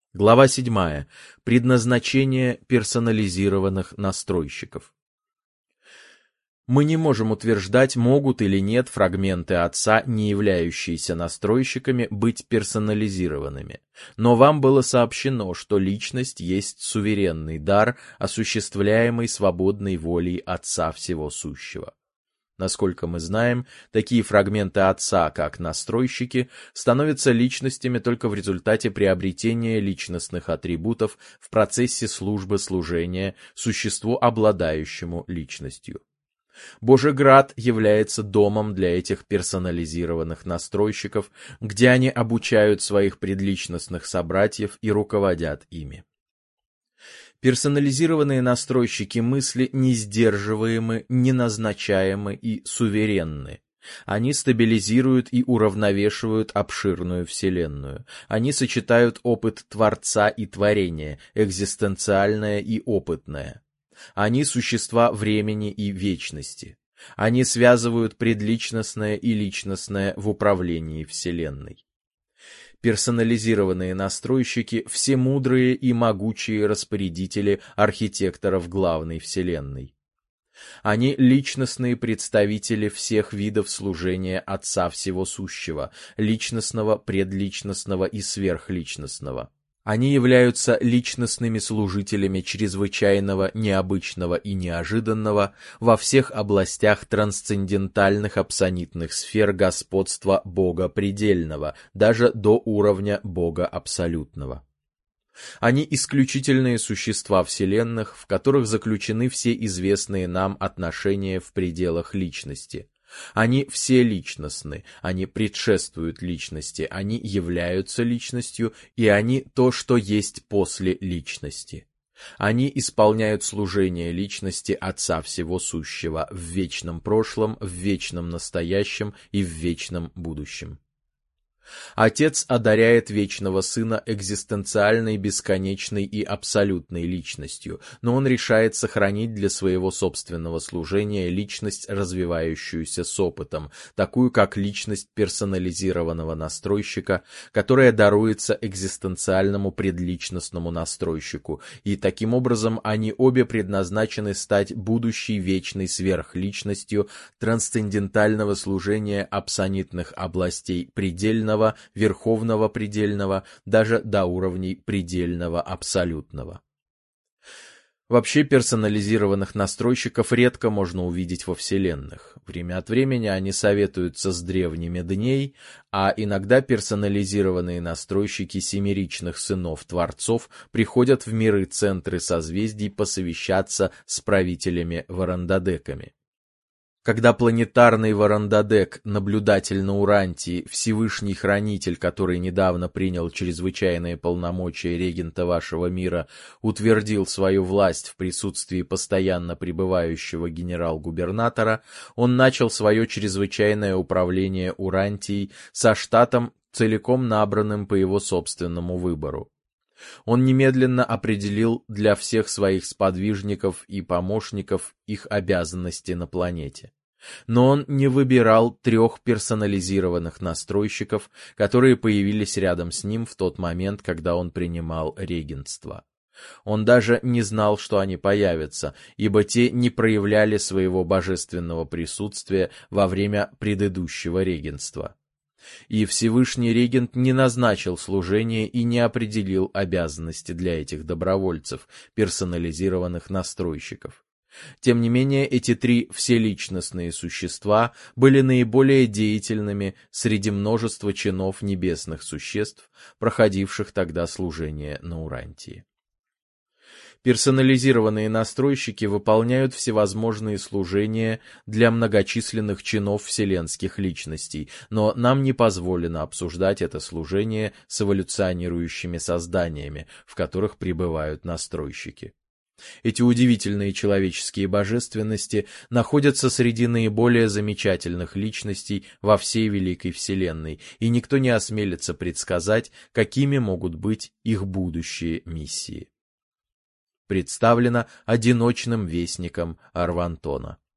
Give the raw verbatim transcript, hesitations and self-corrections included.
Глава седьмая. Предназначение персонализированных настройщиков. Мы не можем утверждать, могут или нет фрагменты Отца, не являющиеся настройщиками, быть персонализированными. Но вам было сообщено, что личность есть суверенный дар, осуществляемый свободной волей Отца Всего Сущего. Насколько мы знаем, такие фрагменты Отца, как настройщики, становятся личностями только в результате приобретения личностных атрибутов в процессе службы служения существу, обладающему личностью. Божий-Град является домом для этих персонализированных настройщиков, где они обучают своих предличностных собратьев и руководят ими. Персонализированные настройщики мысли не сдерживаемы, не назначаемы и суверенны. Они стабилизируют и уравновешивают обширную Вселенную. Они сочетают опыт Творца и творения, экзистенциальное и опытное. Они существа времени и вечности. Они связывают предличностное и личностное в управлении Вселенной. Персонализированные настройщики – всемудрые и могучие распорядители архитекторов главной Вселенной. Они – личностные представители всех видов служения Отца Всего Сущего, личностного, предличностного и сверхличностного. Они являются личностными служителями чрезвычайного, необычного и неожиданного во всех областях трансцендентальных абсонитных сфер господства Бога предельного, даже до уровня Бога абсолютного. Они исключительные существа вселенных, в которых заключены все известные нам отношения в пределах личности. Они все личностны, они предшествуют личности, они являются личностью, и они то, что есть после личности. Они исполняют служение личности Отца Всего Сущего в вечном прошлом, в вечном настоящем и в вечном будущем. Отец одаряет вечного Сына экзистенциальной, бесконечной и абсолютной личностью, но он решает сохранить для своего собственного служения личность, развивающуюся с опытом, такую как личность персонализированного настройщика, которая даруется экзистенциальному предличностному настройщику, и таким образом они обе предназначены стать будущей вечной сверхличностью трансцендентального служения абсонитных областей предельного, верховного предельного, даже до уровней предельного абсолютного. Вообще персонализированных настройщиков редко можно увидеть во вселенных. Время от времени они советуются с древними дней, а иногда персонализированные настройщики семеричных сынов Творцов приходят в миры-центры созвездий посовещаться с правителями-варандадеками. Когда планетарный Варандадек, наблюдатель на Урантии, Всевышний Хранитель, который недавно принял чрезвычайные полномочия регента вашего мира, утвердил свою власть в присутствии постоянно пребывающего генерал-губернатора, он начал свое чрезвычайное управление Урантией со штатом, целиком набранным по его собственному выбору. Он немедленно определил для всех своих сподвижников и помощников их обязанности на планете. Но он не выбирал трех персонализированных настройщиков, которые появились рядом с ним в тот момент, когда он принимал регентство. Он даже не знал, что они появятся, ибо те не проявляли своего божественного присутствия во время предыдущего регентства. И Всевышний регент не назначил служение и не определил обязанности для этих добровольцев, персонализированных настройщиков. Тем не менее, эти три вселичностные существа были наиболее деятельными среди множества чинов небесных существ, проходивших тогда служение на Урантии. Персонализированные настройщики выполняют всевозможные служения для многочисленных чинов вселенских личностей, но нам не позволено обсуждать это служение с эволюционирующими созданиями, в которых пребывают настройщики. Эти удивительные человеческие божественности находятся среди наиболее замечательных личностей во всей Великой Вселенной, и никто не осмелится предсказать, какими могут быть их будущие миссии. Представлено одиночным вестником Арвантона.